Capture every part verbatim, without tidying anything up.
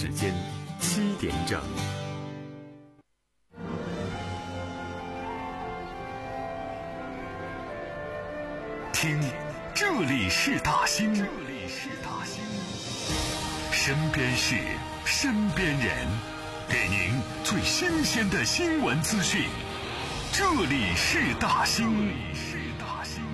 时间七点整。听，这里是大兴，这里是大兴，身边事，身边人，给您最新鲜的新闻资讯。这里是大兴，这里是大兴。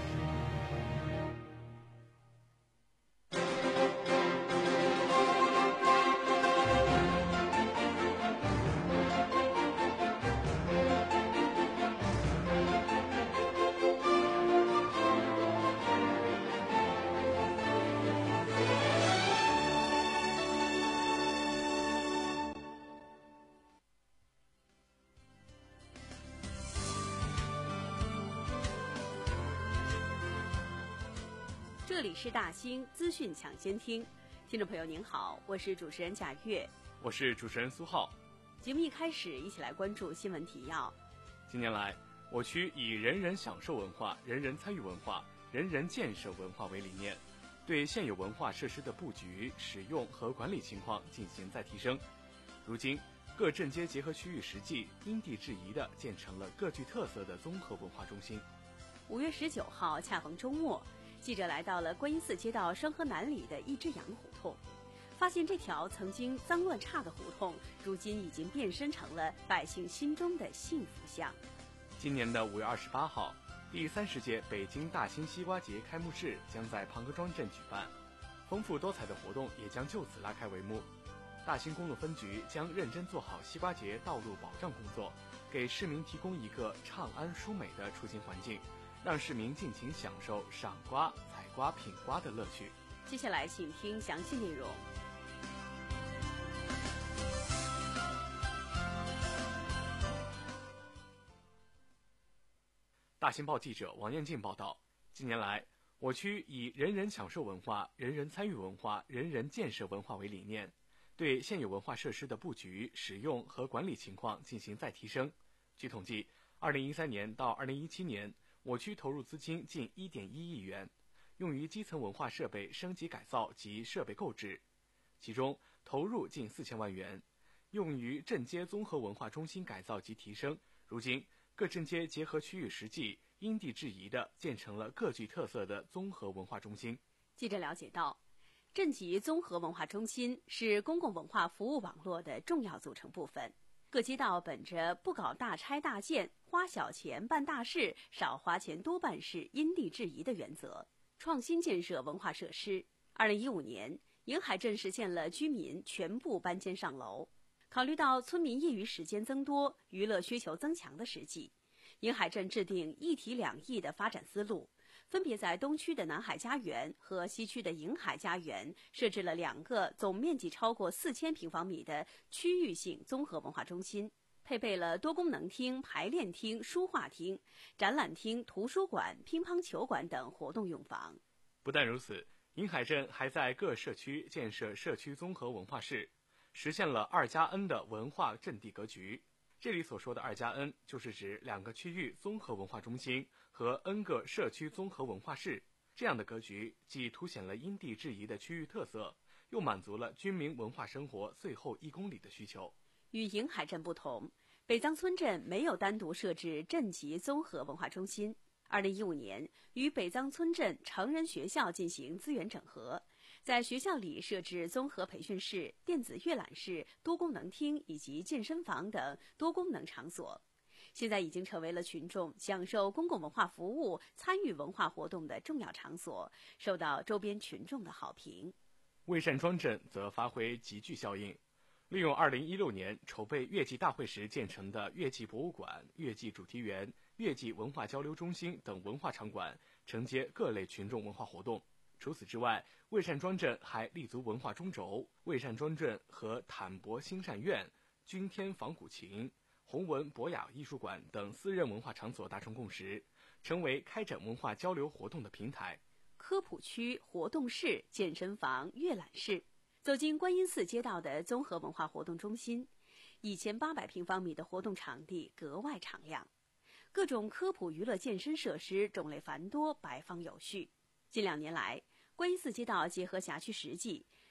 这里是大兴资讯抢先听，听众朋友您好，我是主持人贾月， 我是主持人苏浩。 节目一开始，一起来关注新闻提要。 近年来，我区以人人享受文化、人人参与文化、人人建设文化为理念，对现有文化设施的布局、使用和管理情况进行再提升。如今，各镇街结合区域实际，因地制宜地建成了各具特色的综合文化中心。 五月十九号恰逢周末，记者来到了观音寺街道双河南里的一只羊胡同，发现这条曾经脏乱差的胡同，如今已经变身成了百姓心中的幸福巷。 今年的五月二十八号，第三十届北京大兴西瓜节开幕式将在庞各庄镇举办，丰富多彩的活动也将就此拉开帷幕。大兴公路分局将认真做好西瓜节道路保障工作，给市民提供一个畅安舒美的出行环境，让市民尽情享受赏瓜、采瓜、品瓜的乐趣。 接下来请听详细内容。 大兴报记者王彦静报道，近年来，我区以人人享受文化、人人参与文化、人人建设文化为理念，对现有文化设施的布局、使用和管理情况进行再提升。据统计，二零一三年到二零一七年，我区投入资金近 一点一亿元，用于基层文化设备升级改造及设备购置，其中投入近四千万元，用于镇街综合文化中心改造及提升。如今，各镇街结合区域实际，因地制宜地建成了各具特色的综合文化中心。 记者了解到，镇级综合文化中心是公共文化服务网络的重要组成部分。各街道本着不搞大拆大建、花小钱办大事、少花钱多办事、因地制宜的原则，创新建设文化设施。二零一五年，迎海镇实现了居民全部搬迁上楼。考虑到村民业余时间增多、娱乐需求增强的实际，迎海镇制定一体两翼的发展思路，分别在东区的南海家园和西区的迎海家园设置了两个总面积超过四千平方米的区域性综合文化中心，配备了多功能厅、排练厅、书画厅、展览厅、图书馆、乒乓球馆等活动用房。 不但如此，迎海镇还在各社区建设社区综合文化室，实现了二加 N 的文化阵地格局。这里所说的二加 N 就是指两个区域综合文化中心和 N 个社区综合文化室。这样的格局既凸显了因地制宜的区域特色，又满足了居民文化生活最后一公里的需求。 与迎海镇不同，北藏村镇没有单独设置镇级综合文化中心。二零一五年，与北藏村镇成人学校进行资源整合，在学校里设置综合培训室、电子阅览室、多功能厅以及健身房等多功能场所。现在已经成为了群众享受公共文化服务、参与文化活动的重要场所，受到周边群众的好评。 魏善庄镇则发挥集聚效应，利用二零一六年筹备月季大会时建成的月季博物馆、月季主题园、月季文化交流中心等文化场馆，承接各类群众文化活动。除此之外，魏善庄镇还立足文化中轴，魏善庄镇和坦博兴善院、君天仿古琴、弘文博雅艺术馆等私人文化场所达成共识，成为开展文化交流活动的平台。 科普区、活动室、健身房、阅览室。走进观音寺街道的综合文化活动中心，一千八百平方米的活动场地格外敞亮，各种科普娱乐健身设施种类繁多，摆放有序。近两年来，观音寺街道结合辖区实际，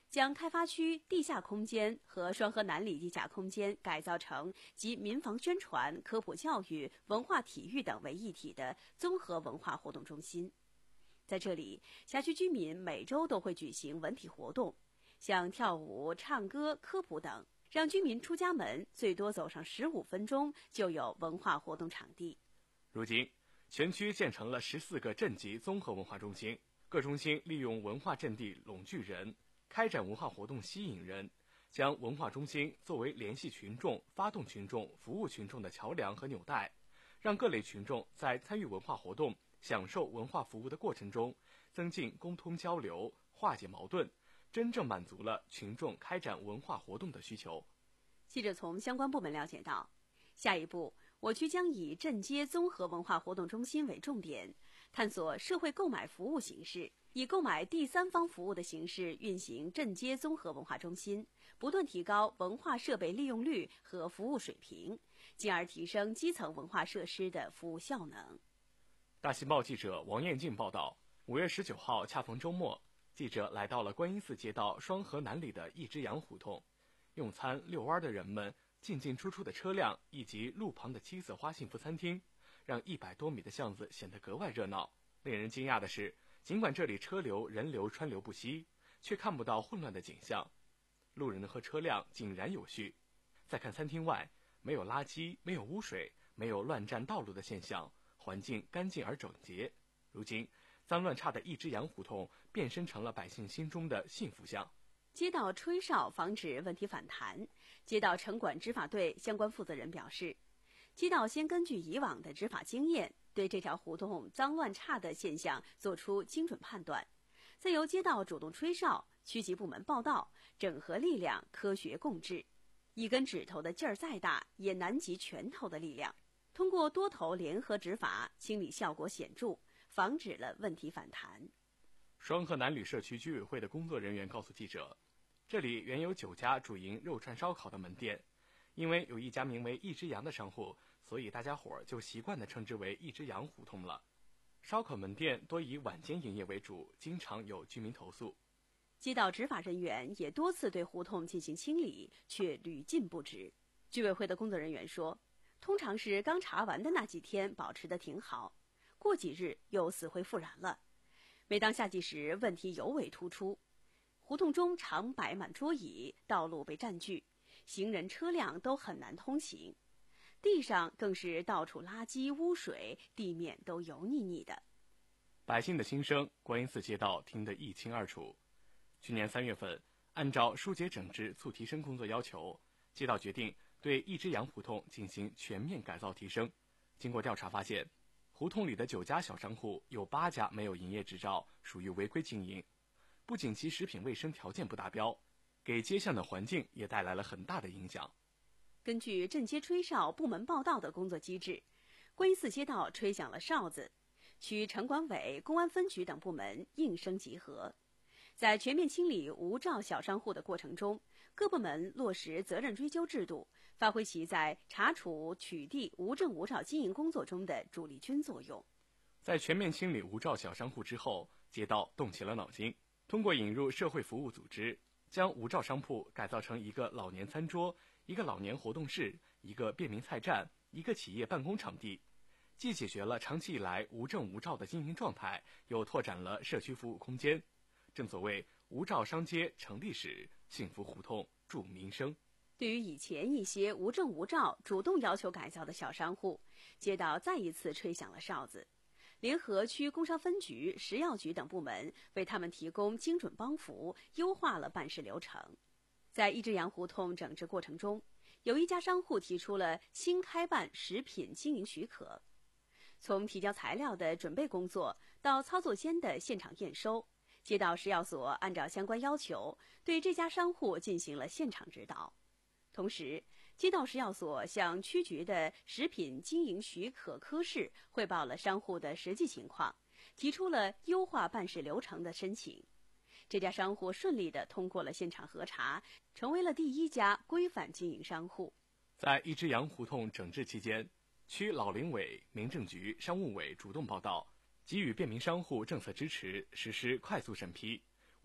将开发区地下空间和双河南里地下空间改造成集民防宣传、科普教育、文化体育等为一体的综合文化活动中心。在这里，辖区居民每周都会举行文体活动，像跳舞、唱歌、科普等，让居民出家门最多走上十五分钟就有文化活动场地。 如今，全区建成了十四个镇级综合文化中心，各中心利用文化阵地拢聚人，开展文化活动吸引人，将文化中心作为联系群众、发动群众、服务群众的桥梁和纽带，让各类群众在参与文化活动、享受文化服务的过程中，增进沟通交流，化解矛盾，真正满足了群众开展文化活动的需求。 记者从相关部门了解到，下一步我区将以镇街综合文化活动中心为重点，探索社会购买服务形式，以购买第三方服务的形式运行镇街综合文化中心，不断提高文化设备利用率和服务水平，进而提升基层文化设施的服务效能。 大新报记者王艳静报道，五月十九号恰逢周末，记者来到了观音寺街道双河南里的一只羊胡同，用餐遛弯的人们、进进出出的车辆以及路旁的七色花幸福餐厅，让一百多米的巷子显得格外热闹。令人惊讶的是，尽管这里车流人流川流不息，却看不到混乱的景象，路人和车辆井然有序。再看餐厅外，没有垃圾，没有污水，没有乱占道路的现象，环境干净而整洁。如今，脏乱差的一只羊胡同变身成了百姓心中的幸福巷。 街道吹哨防止问题反弹，街道城管执法队相关负责人表示，街道先根据以往的执法经验，对这条胡同脏乱差的现象做出精准判断，再由街道主动吹哨，区级部门报到，整合力量，科学共治。一根指头的劲儿再大，也难及拳头的力量。通过多头联合执法，清理效果显著，防止了问题反弹。 双河南里社区居委会的工作人员告诉记者，这里原有九家主营肉串烧烤的门店，因为有一家名为一只羊的商户，所以大家伙儿就习惯地称之为一只羊胡同了。烧烤门店多以晚间营业为主，经常有居民投诉。 街道执法人员也多次对胡同进行清理，却屡禁不止。居委会的工作人员说，通常是刚查完的那几天保持得挺好，过几日又死灰复燃了。每当夏季时，问题尤为突出。胡同中常摆满桌椅，道路被占据，行人车辆都很难通行，地上更是到处垃圾污水，地面都油腻腻的。 百姓的心声，观音寺街道听得一清二楚。去年三月份，按照疏解整治促提升工作要求，街道决定对一只羊胡同进行全面改造提升。经过调查发现，胡同里的九家小商户有八家没有营业执照，属于违规经营。不仅其食品卫生条件不达标，给街巷的环境也带来了很大的影响。 根据镇街吹哨部门报到的工作机制，观音寺街道吹响了哨子，区城管委、公安分局等部门应声集合。在全面清理无照小商户的过程中，各部门落实责任追究制度，发挥其在查处取缔无证无照经营工作中的主力军作用。 在全面清理无照小商户之后，街道动起了脑筋，通过引入社会服务组织，将无照商铺改造成一个老年餐桌、一个老年活动室、一个便民菜站、一个企业办公场地，既解决了长期以来无证无照的经营状态，又拓展了社区服务空间。正所谓无照商街成历史，幸福胡同助民生。 对于以前一些无证无照主动要求改造的小商户，街道再一次吹响了哨子，联合区工商分局、食药局等部门为他们提供精准帮扶，优化了办事流程。在一只羊胡同整治过程中，有一家商户提出了新开办食品经营许可。从提交材料的准备工作到操作间的现场验收，街道食药所按照相关要求，对这家商户进行了现场指导。同时，街道食药所向区局的食品经营许可科室汇报了商户的实际情况，提出了优化办事流程的申请。这家商户顺利地通过了现场核查，成为了第一家规范经营商户。 在一只羊胡同整治期间，区老龄委、民政局、商务委主动报到，给予便民商户政策支持，实施快速审批，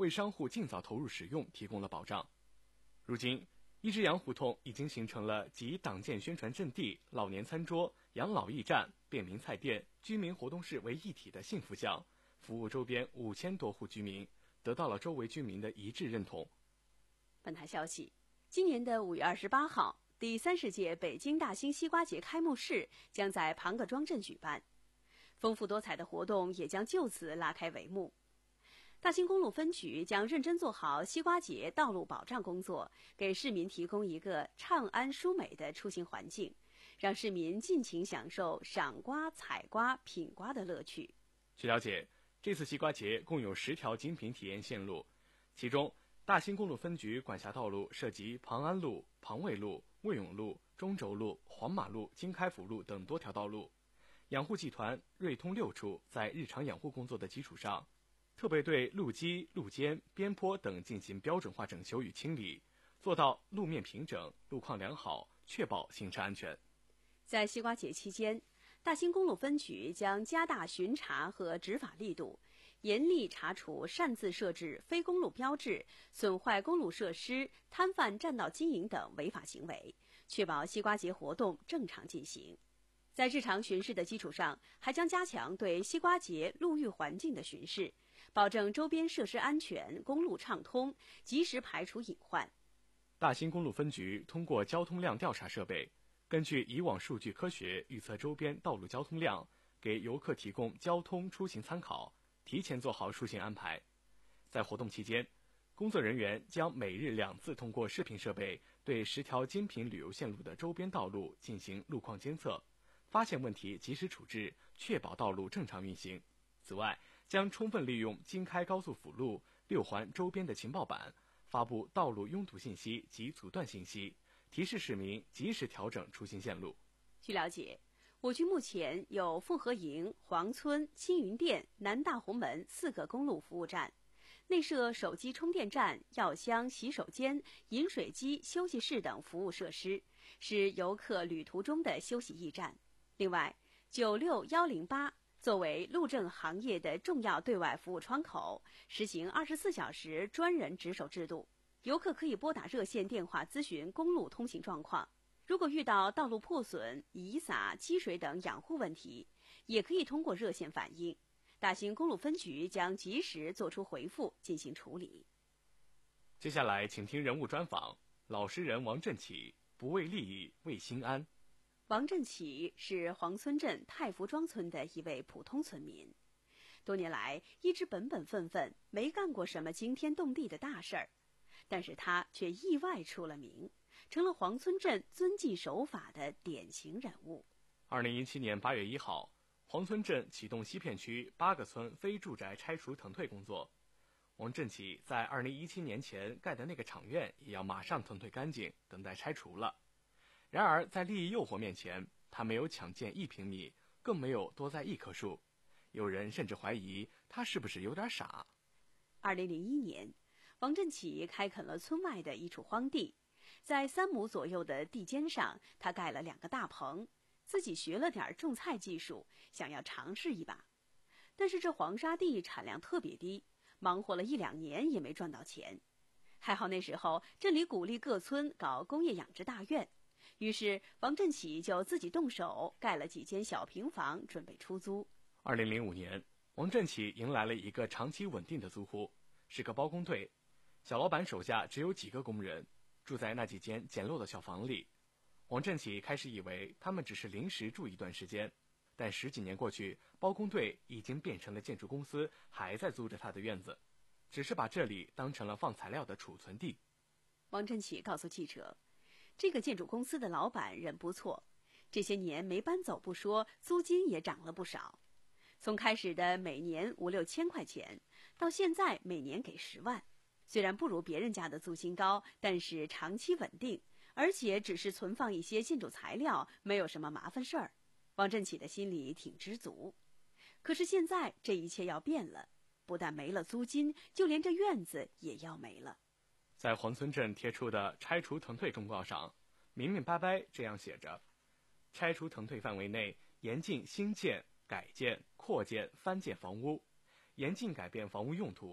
为商户尽早投入使用提供了保障。如今，一只羊胡同已经形成了集党建宣传阵地、老年餐桌、养老驿站、便民菜店、居民活动室为一体的幸福巷，服务周边五千多户居民，得到了周围居民的一致认同。 本台消息，今年的五月二十八号，第三十届北京大兴西瓜节开幕式将在庞各庄镇举办，丰富多彩的活动也将就此拉开帷幕。大兴公路分局将认真做好西瓜节道路保障工作，给市民提供一个畅安舒美的出行环境，让市民尽情享受赏瓜、采瓜、品瓜的乐趣。 据了解，这次西瓜节共有十条精品体验线路，其中大兴公路分局管辖道路涉及庞安路、庞卫路、卫永路、中轴路、黄马路、经开府路等多条道路。养护集团瑞通六处在日常养护工作的基础上，特别对路基、路肩、边坡等进行标准化整修与清理，做到路面平整、路况良好，确保行车安全。 在西瓜节期间，大兴公路分局将加大巡查和执法力度，严厉查处擅自设置非公路标志、损坏公路设施、摊贩占道经营等违法行为，确保西瓜节活动正常进行。在日常巡视的基础上，还将加强对西瓜节路域环境的巡视，保证周边设施安全、公路畅通，及时排除隐患。 大兴公路分局通过交通量调查设备，根据以往数据科学预测周边道路交通量，给游客提供交通出行参考，提前做好出行安排。在活动期间，工作人员将每日两次通过视频设备对十条精品旅游线路的周边道路进行路况监测，发现问题及时处置，确保道路正常运行。此外，将充分利用京开高速辅路、六环周边的情报板，发布道路拥堵信息及阻断信息，提示市民及时调整出行线路。 据了解，我局目前有凤和营、黄村、青云店、南大红门四个公路服务站，内设手机充电站、药箱、洗手间、饮水机、休息室等服务设施，是游客旅途中的休息驿站。另外，九六一零八作为路政行业的重要对外服务窗口，实行二十四小时专人值守制度，游客可以拨打热线电话咨询公路通行状况。如果遇到道路破损、遗洒、积水等养护问题，也可以通过热线反映，大兴公路分局将及时作出回复进行处理。 接下来请听人物专访，老实人王振起，不为利益，为心安。 王振起是黄村镇太福庄村的一位普通村民，多年来一直本本分分，没干过什么惊天动地的大事儿，但是他却意外出了名，成了黄村镇遵纪守法的典型人物。 二零一七年八月一号，黄村镇启动西片区八个村非住宅拆除腾退工作。王振起在二零一七年前盖的那个厂院也要马上腾退干净，等待拆除了。然而在利益诱惑面前，他没有抢建一平米，更没有多栽一棵树。有人甚至怀疑他是不是有点傻。 二零零一年，王振起开垦了村外的一处荒地，在三亩左右的地间上，他盖了两个大棚，自己学了点种菜技术，想要尝试一把。但是这黄沙地产量特别低，忙活了一两年也没赚到钱。还好那时候镇里鼓励各村搞工业养殖大院，于是王振起就自己动手盖了几间小平房，准备出租。 二零零五年，王振起迎来了一个长期稳定的租户，是个包工队。小老板手下只有几个工人，住在那几间简陋的小房里。王振起开始以为他们只是临时住一段时间，但十几年过去，包工队已经变成了建筑公司，还在租着他的院子，只是把这里当成了放材料的储存地。 王振起告诉记者，这个建筑公司的老板人不错，这些年没搬走不说，租金也涨了不少。从开始的每年五六千块钱，到现在每年给十万。虽然不如别人家的租金高，但是长期稳定，而且只是存放一些建筑材料，没有什么麻烦事儿。王振起的心里挺知足。可是现在这一切要变了，不但没了租金，就连这院子也要没了。 在黄村镇贴出的拆除腾退公告上，明明白白这样写着：拆除腾退范围内严禁新建、改建、扩建、翻建房屋，严禁改变房屋用途，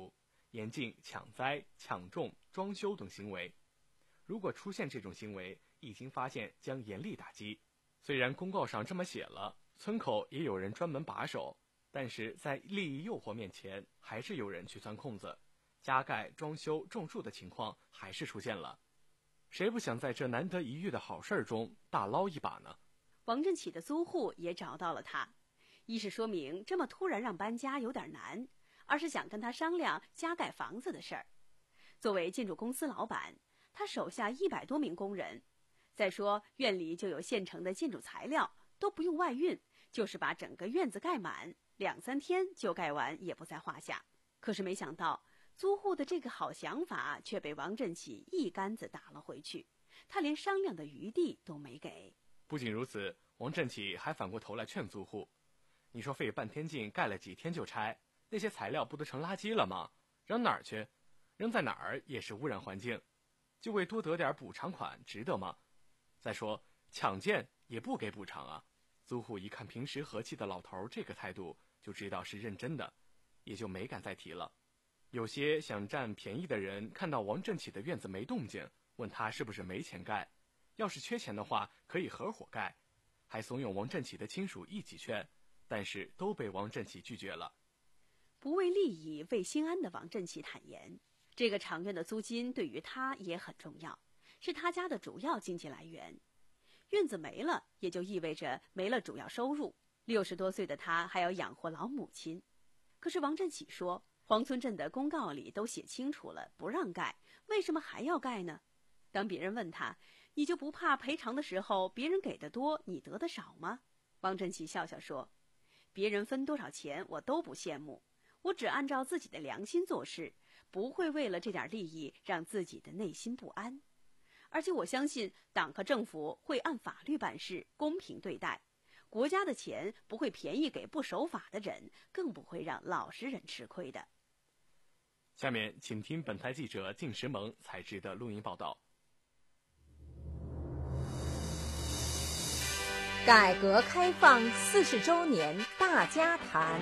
严禁抢灾、抢种、装修等行为。如果出现这种行为，一经发现将严厉打击。虽然公告上这么写了，村口也有人专门把守，但是在利益诱惑面前，还是有人去钻空子，加盖、装修、种树的情况还是出现了。谁不想在这难得一遇的好事中大捞一把呢？ 王振起的租户也找到了他，一是说明这么突然让搬家有点难，二是想跟他商量加盖房子的事儿。作为建筑公司老板，他手下一百多名工人，再说院里就有现成的建筑材料，都不用外运，就是把整个院子盖满，两三天就盖完也不在话下。可是没想到，租户的这个好想法却被王振起一竿子打了回去，他连商量的余地都没给。 不仅如此，王振起还反过头来劝租户：你说费半天劲盖了几天就拆，那些材料不都成垃圾了吗？扔哪儿去？扔在哪儿也是污染环境，就为多得点补偿款值得吗？再说抢建也不给补偿啊！租户一看平时和气的老头这个态度，就知道是认真的，也就没敢再提了。有些想占便宜的人看到王振起的院子没动静，问他是不是没钱盖，要是缺钱的话可以合伙盖，还怂恿王振起的亲属一起劝，但是都被王振起拒绝了。 不为利益为心安的王振起坦言，这个长院的租金对于他也很重要，是他家的主要经济来源。院子没了，也就意味着没了主要收入。六十多岁的他还要养活老母亲。可是王振起说，黄村镇的公告里都写清楚了，不让盖，为什么还要盖呢？当别人问他，你就不怕赔偿的时候，别人给的多，你得的少吗？王振起笑笑说，别人分多少钱我都不羡慕，我只按照自己的良心做事，不会为了这点利益让自己的内心不安。而且我相信党和政府会按法律办事，公平对待。国家的钱不会便宜给不守法的人，更不会让老实人吃亏的。 下面请听本台记者靳石萌采制的录音报道。 改革开放四十周年大家谈。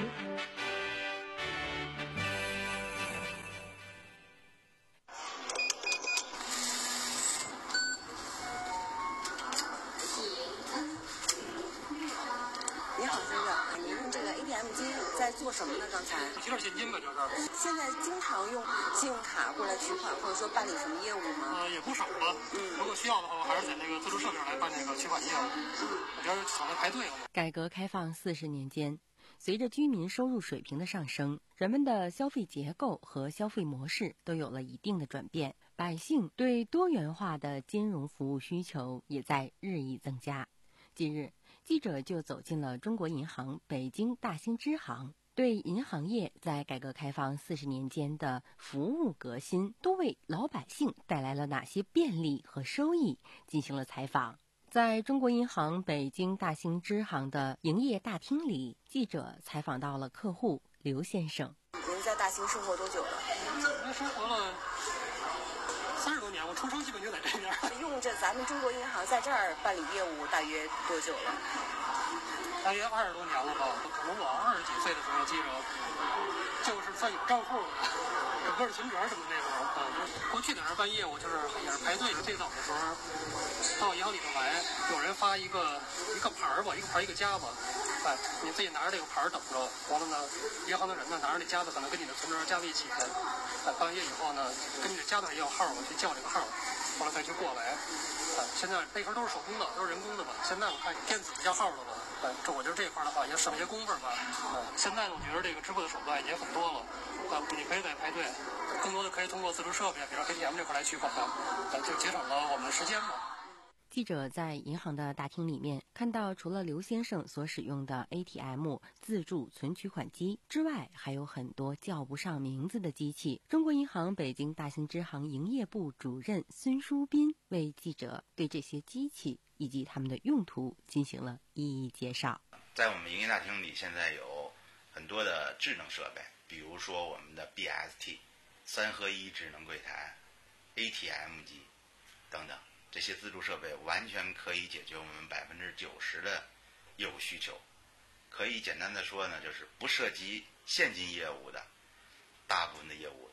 你好，先生，您用这个 A T M 机在做什么呢？刚才提点现金吧，这是。 现在经常用信用卡过来取款，或者说办理什么业务吗？ 呃，也不少吧。嗯，如果需要的话，我还是在那个自助设备上来办那个取款业务。嗯，我觉得省得排队了。 改革开放四十年间，随着居民收入水平的上升，人们的消费结构和消费模式都有了一定的转变，百姓对多元化的金融服务需求也在日益增加。近日，记者就走进了中国银行北京大兴支行，对银行业在改革开放四十年间的服务革新都为老百姓带来了哪些便利和收益进行了采访。在中国银行北京大兴支行的营业大厅里，记者采访到了客户刘先生。 您在大兴生活多久了？ 我生活了三十多年，我出生基本就在这边。 用这咱们中国银行在这儿办理业务大约多久了？ 大约二十多年了吧。可能我二十几岁的时候，记着就是算有账户的，整个存折什么那时候啊。过去在那儿办业务就是也是排队。最早的时候到银行里头来，有人发一个一个牌儿吧，一个牌儿一个夹子，哎，你自己拿着这个牌儿等着。完了呢，银行的人呢拿着那夹子，可能跟你的存折夹在一起的。哎，办完业以后呢，跟你的夹子也有号，我去叫这个号，完了再去过来。哎，现在那时候都是手工的，都是人工的吧。现在我看电子叫号了吧。哎，这我觉得这块的话也省些工夫吧。哎，现在呢，我觉得这个支付的手段也很多了。啊，你可以在排队，更多的可以通过自助设备，比如 A T M 这块来取款，啊，就节省了我们的时间嘛。 记者在银行的大厅里面看到，除了刘先生所使用的 A T M 自助存取款机之外，还有很多叫不上名字的机器。中国银行北京大兴支行营业部主任孙书斌为记者对这些机器以及它们的用途进行了一一介绍。 在我们营业大厅里，现在有很多的智能设备，比如说我们的 B S T 三合一智能柜台、A T M 机等等。这些自助设备完全可以解决我们百分之九十的业务需求。可以简单的说呢，就是不涉及现金业务的大部分的业务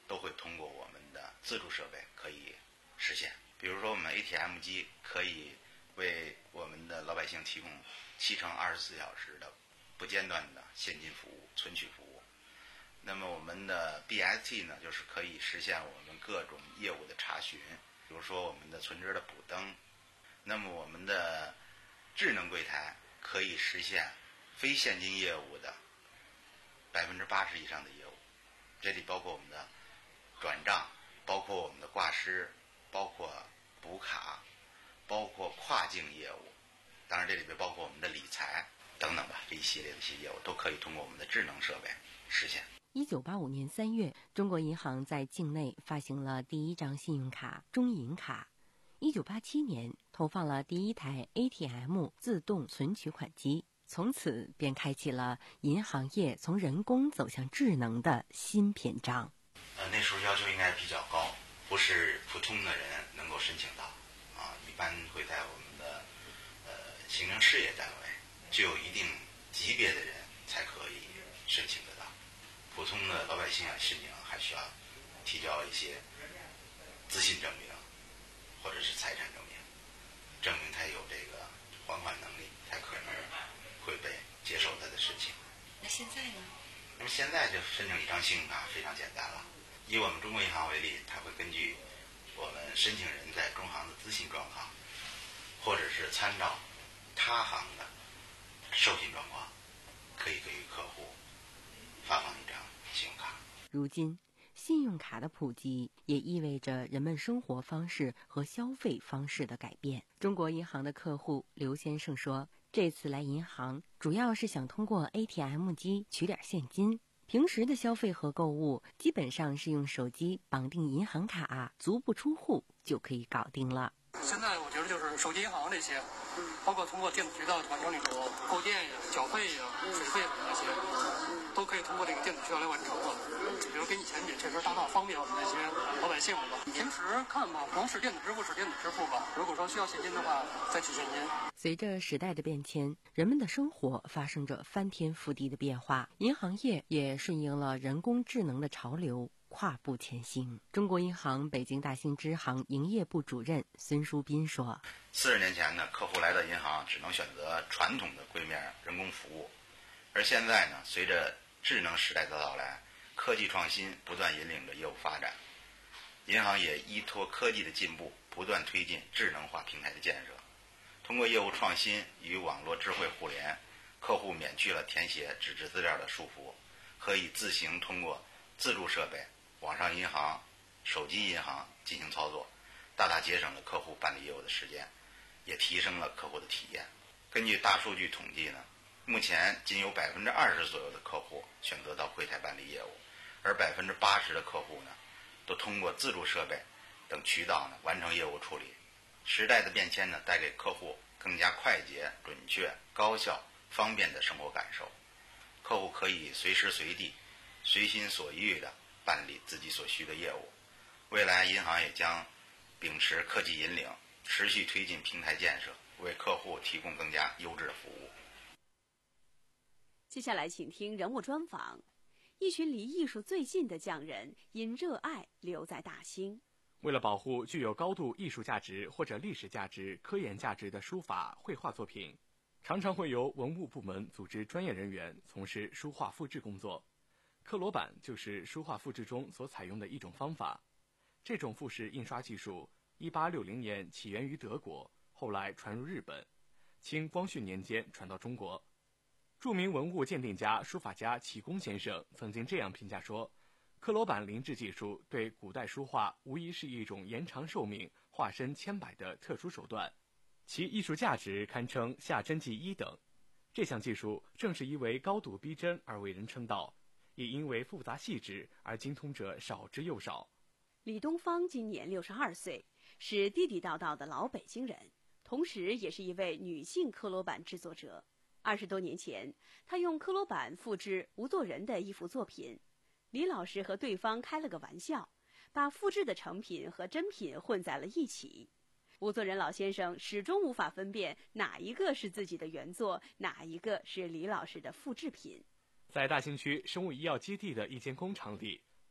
都会通过我们的自助设备可以实现。比如说我们 A T M 机可以为我们的老百姓提供七乘二十四小时的不间断的现金服务、存取服务。那么我们的 B S T 呢，就是可以实现我们各种业务的查询，比如说我们的存折的补登。那么我们的智能柜台可以实现非现金业务的百分之八十以上的业务，这里包括我们的转账，包括我们的挂失，包括补卡，包括跨境业务，当然这里边包括我们的理财等等吧，这一系列的一些业务都可以通过我们的智能设备实现。 一九八五年三月，中国银行在境内发行了第一张信用卡中银卡。一九八七年，投放了第一台 A T M 自动存取款机，从此便开启了银行业从人工走向智能的新篇章。 呃，那时候要求应该比较高，不是普通的人能够申请到，啊，一般会在我们的呃行政事业单位具有一定级别的人才可以申请得到。普通的老百姓啊，申请还需要提交一些资信证明，或者是财产证明，证明他有这个还款能力，才可能会被接受他的申请。 那现在呢？ 那么现在就申请一张信用卡非常简单了。以我们中国银行为例，它会根据我们申请人在中行的资信状况，或者是参照他行的授信状况，可以给予客户发放一张信用卡。 如今，信用卡的普及也意味着人们生活方式和消费方式的改变。中国银行的客户刘先生说，这次来银行主要是想通过 A T M 机取点现金，平时的消费和购物基本上是用手机绑定银行卡，足不出户就可以搞定了。 现在我觉得就是手机银行这些，包括通过电子渠道完成那种购电呀、缴费呀、水费那些，都可以通过这个电子渠道来完成了。比如跟以前比，确实大大方便我们这些老百姓了吧。平时看吧，能使电子支付使电子支付吧。如果说需要现金的话，再取现金。 随着时代的变迁，人们的生活发生着翻天覆地的变化，银行业也顺应了人工智能的潮流，跨步前行。中国银行北京大兴支行营业部主任孙书斌说： 四十年前呢，客户来到银行只能选择传统的柜面人工服务，而现在呢，随着智能时代的到来，科技创新不断引领着业务发展，银行也依托科技的进步，不断推进智能化平台的建设。通过业务创新与网络智慧互联，客户免去了填写纸质资料的束缚，可以自行通过自助设备、网上银行、手机银行进行操作，大大节省了客户办理业务的时间，也提升了客户的体验。根据大数据统计呢，目前仅有百分之二十左右的客户选择到柜台办理业务，而百分之八十的客户呢，都通过自助设备等渠道呢完成业务处理。时代的变迁呢，带给客户更加快捷、准确、高效、方便的生活感受。客户可以随时随地、随心所欲地办理自己所需的业务。未来，银行也将秉持科技引领，持续推进平台建设，为客户提供更加优质的服务。 接下来，请听人物专访。一群离艺术最近的匠人，因热爱留在大兴。 为了保护具有高度艺术价值或者历史价值、科研价值的书法、绘画作品，常常会由文物部门组织专业人员从事书画复制工作。刻罗版就是书画复制中所采用的一种方法。这种复式印刷技术，一八六零年起源于德国，后来传入日本，清光绪年间传到中国。著名文物鉴定家、书法家启功先生曾经这样评价说：刻罗版临制技术对古代书画无疑是一种延长寿命、化身千百的特殊手段，其艺术价值堪称下真迹一等。这项技术正是因为高度逼真而为人称道，也因为复杂细致而精通者少之又少。 李东方今年六十二岁，是地地道道的老北京人，同时也是一位女性刻罗版制作者。二十多年前，她用刻罗版复制吴作人的一幅作品。李老师和对方开了个玩笑，把复制的成品和真品混在了一起。吴作人老先生始终无法分辨哪一个是自己的原作，哪一个是李老师的复制品。 在大兴区生物医药基地的一间工厂里，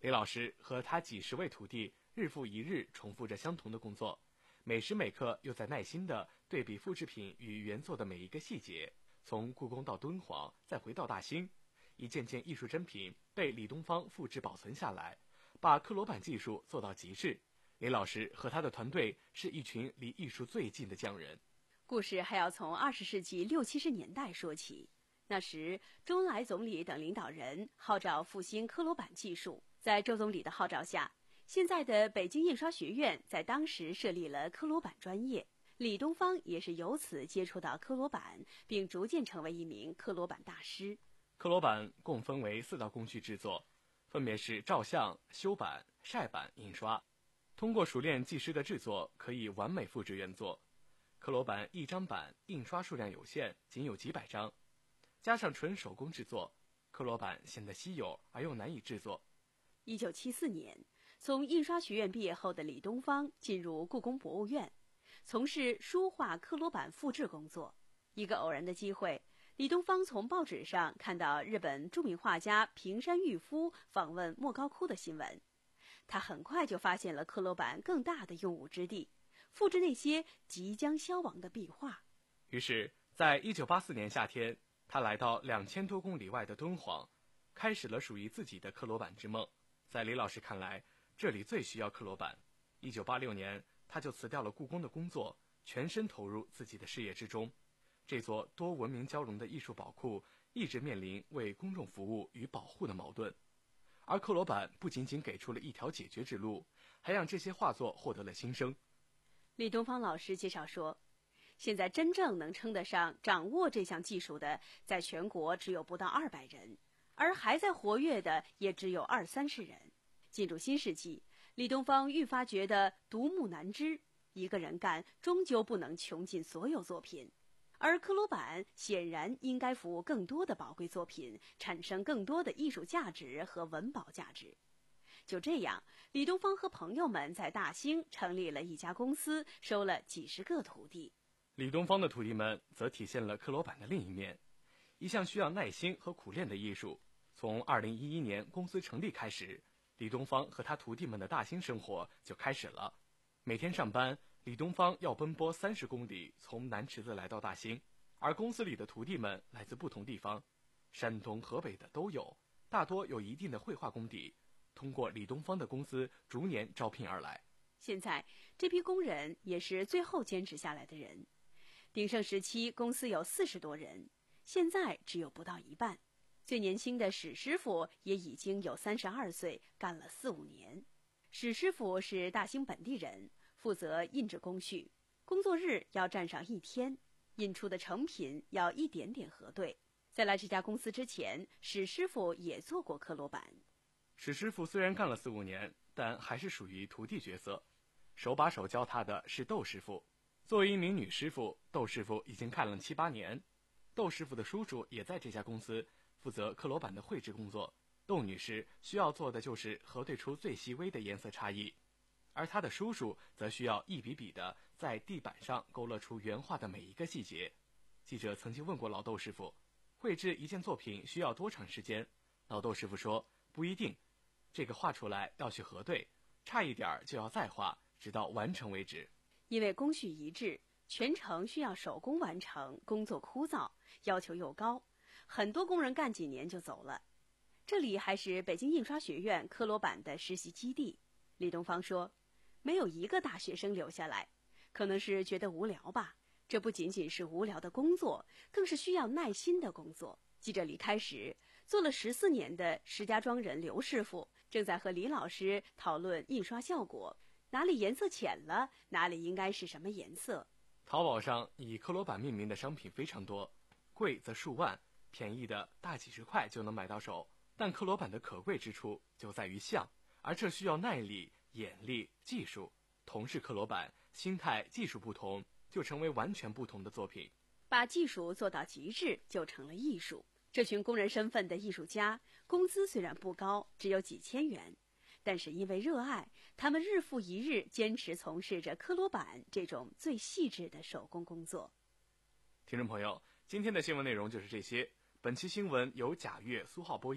李老师和他几十位徒弟日复一日重复着相同的工作，每时每刻又在耐心地对比复制品与原作的每一个细节，从故宫到敦煌，再回到大兴，一件件艺术珍品被李东方复制保存下来，把刻罗版技术做到极致。李老师和他的团队是一群离艺术最近的匠人。 故事还要从二十世纪六七十年代说起，那时周恩来总理等领导人号召复兴刻罗版技术，在周总理的号召下，现在的北京印刷学院在当时设立了刻罗版专业，李东方也是由此接触到刻罗版，并逐渐成为一名刻罗版大师。 刻罗版共分为四道工序制作，分别是照相、修版、晒版、印刷。通过熟练技师的制作，可以完美复制原作。刻罗版一张版印刷数量有限，仅有几百张，加上纯手工制作，刻罗版显得稀有而又难以制作。 一九七四年，从印刷学院毕业后的李东方进入故宫博物院，从事书画刻罗版复制工作。一个偶然的机会，李东方从报纸上看到日本著名画家平山郁夫访问莫高窟的新闻，他很快就发现了刻罗版更大的用武之地，复制那些即将消亡的壁画。 于是在一九八四年夏天，他来到两千多公里外的敦煌，开始了属于自己的刻罗版之梦。在李老师看来，这里最需要刻罗版。一九八六年，他就辞掉了故宫的工作，全身投入自己的事业之中。这座多文明交融的艺术宝库一直面临为公众服务与保护的矛盾，而刻罗版不仅仅给出了一条解决之路，还让这些画作获得了新生。 李东方老师介绍说，现在真正能称得上掌握这项技术的，在全国只有不到二百人，而还在活跃的也只有二三十人。进入新世纪，李东方愈发觉得独木难支，一个人干终究不能穷尽所有作品，而刻罗版显然应该服务更多的宝贵作品，产生更多的艺术价值和文保价值。就这样，李东方和朋友们在大兴成立了一家公司，收了几十个徒弟。 李东方的徒弟们则体现了刻罗版的另一面，一项需要耐心和苦练的艺术。从二零一一年公司成立开始，李东方和他徒弟们的大兴生活就开始了。每天上班，李东方要奔波三十公里，从南池子来到大兴，而公司里的徒弟们来自不同地方，山东、河北的都有，大多有一定的绘画功底，通过李东方的公司逐年招聘而来。 现在这批工人也是最后坚持下来的人。鼎盛时期公司有四十多人，现在只有不到一半。最年轻的史师傅也已经有三十二岁，干了四五年。史师傅是大兴本地人，负责印制工序，工作日要站上一天，印出的成品要一点点核对。在来这家公司之前，史师傅也做过刻罗版。 史师傅虽然干了四五年，但还是属于徒弟角色，手把手教他的是窦师傅。作为一名女师傅，窦师傅已经干了七八年。窦师傅的叔叔也在这家公司负责刻罗版的绘制工作，窦女士需要做的就是核对出最细微的颜色差异，而她的叔叔则需要一笔笔地在地板上勾勒出原画的每一个细节。记者曾经问过老窦师傅，绘制一件作品需要多长时间？老窦师傅说，不一定，这个画出来要去核对，差一点就要再画，直到完成为止。 因为工序一致，全程需要手工完成，工作枯燥，要求又高，很多工人干几年就走了。这里还是北京印刷学院刻罗版的实习基地。李东方说，没有一个大学生留下来，可能是觉得无聊吧。这不仅仅是无聊的工作，更是需要耐心的工作。记者离开时，做了十四年的石家庄人刘师傅正在和李老师讨论印刷效果，哪里颜色浅了，哪里应该是什么颜色。 淘宝上以刻罗版命名的商品非常多，贵则数万，便宜的大几十块就能买到手。但刻罗版的可贵之处就在于像，而这需要耐力、眼力、技术。同是刻罗版，心态、技术不同，就成为完全不同的作品。 把技术做到极致，就成了艺术。这群工人身份的艺术家，工资虽然不高，只有几千元，但是因为热爱，他们日复一日坚持从事着刻罗版这种最细致的手工工作。 听众朋友，今天的新闻内容就是这些。本期新闻由贾月、苏浩播音，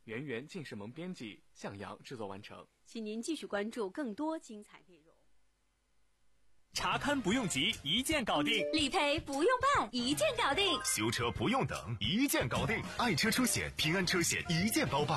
圆圆近视盟编辑，向阳制作完成。 请您继续关注更多精彩内容。 查勘不用急，一键搞定； 理赔不用办，一键搞定； 修车不用等，一键搞定。爱车出险，平安车险一键包办。